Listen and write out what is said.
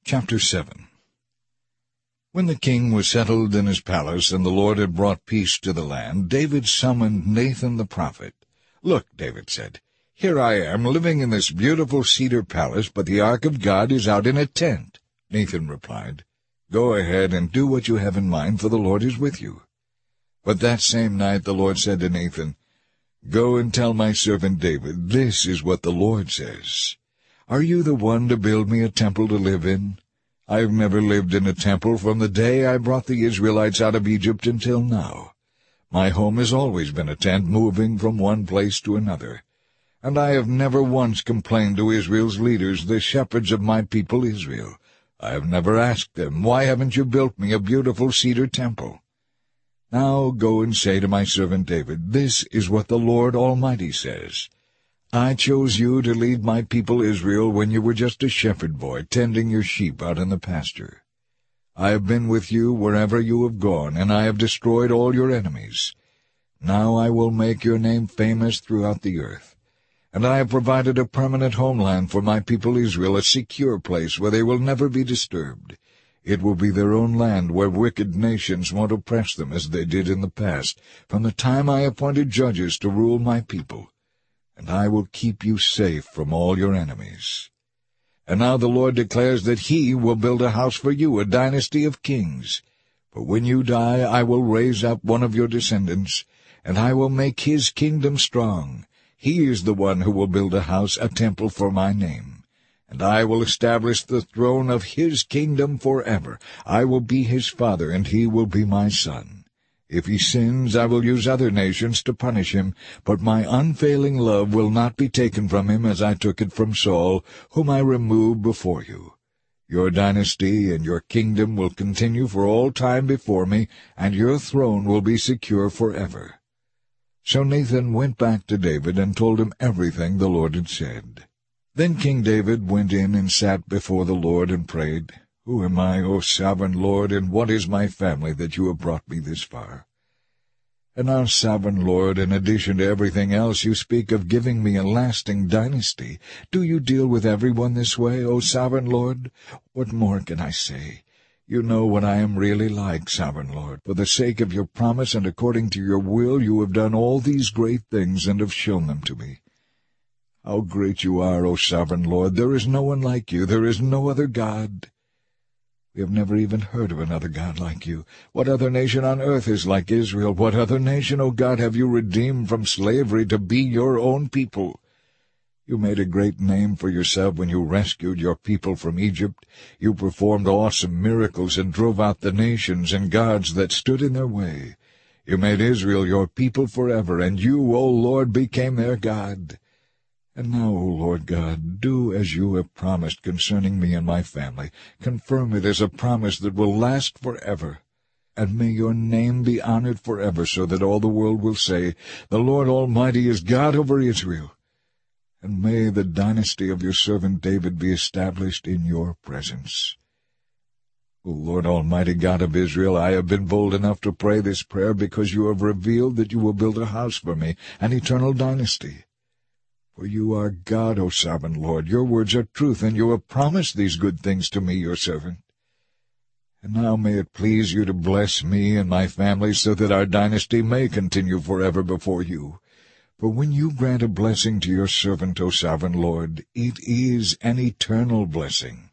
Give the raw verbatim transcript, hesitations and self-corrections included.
Chapter seven. When the king was settled in his palace, and the Lord had brought peace to the land, David summoned Nathan the prophet. "Look," David said, "here I am, living in this beautiful cedar palace, but the ark of God is out in a tent." Nathan replied, "Go ahead and do what you have in mind, for the Lord is with you." But that same night the Lord said to Nathan, "Go and tell my servant David, this is what the Lord says. Are you the one to build me a temple to live in? I have never lived in a temple from the day I brought the Israelites out of Egypt until now. My home has always been a tent, moving from one place to another. And I have never once complained to Israel's leaders, the shepherds of my people Israel. I have never asked them, 'Why haven't you built me a beautiful cedar temple?' Now go and say to my servant David, 'This is what the Lord Almighty says. I chose you to lead my people Israel when you were just a shepherd boy, tending your sheep out in the pasture. I have been with you wherever you have gone, and I have destroyed all your enemies. Now I will make your name famous throughout the earth. And I have provided a permanent homeland for my people Israel, a secure place where they will never be disturbed. It will be their own land, where wicked nations won't oppress them as they did in the past, from the time I appointed judges to rule my people. And I will keep you safe from all your enemies. And now the Lord declares that He will build a house for you, a dynasty of kings. For when you die, I will raise up one of your descendants, and I will make his kingdom strong. He is the one who will build a house, a temple for my name. And I will establish the throne of his kingdom forever. I will be his father, and he will be my son. If he sins, I will use other nations to punish him, but my unfailing love will not be taken from him as I took it from Saul, whom I removed before you. Your dynasty and your kingdom will continue for all time before me, and your throne will be secure forever." So Nathan went back to David and told him everything the Lord had said. Then King David went in and sat before the Lord and prayed, "Who am I, O sovereign Lord, and what is my family that you have brought me this far? And now, sovereign Lord, in addition to everything else, you speak of giving me a lasting dynasty. Do you deal with everyone this way, O sovereign Lord? What more can I say? You know what I am really like, sovereign Lord. For the sake of your promise and according to your will, you have done all these great things and have shown them to me. How great you are, O sovereign Lord! There is no one like you. There is no other God. We have never even heard of another God like you. What other nation on earth is like Israel? What other nation, O God, have you redeemed from slavery to be your own people? You made a great name for yourself when you rescued your people from Egypt. You performed awesome miracles and drove out the nations and gods that stood in their way. You made Israel your people forever, and you, O Lord, became their God. And now, O Lord God, do as you have promised concerning me and my family. Confirm it as a promise that will last forever. And may your name be honored forever, so that all the world will say, 'The Lord Almighty is God over Israel.' And may the dynasty of your servant David be established in your presence. O Lord Almighty God of Israel, I have been bold enough to pray this prayer because you have revealed that you will build a house for me, an eternal dynasty. For you are God, O sovereign Lord. Your words are truth, and you have promised these good things to me, your servant. And now may it please you to bless me and my family, so that our dynasty may continue forever before you. For when you grant a blessing to your servant, O sovereign Lord, it is an eternal blessing.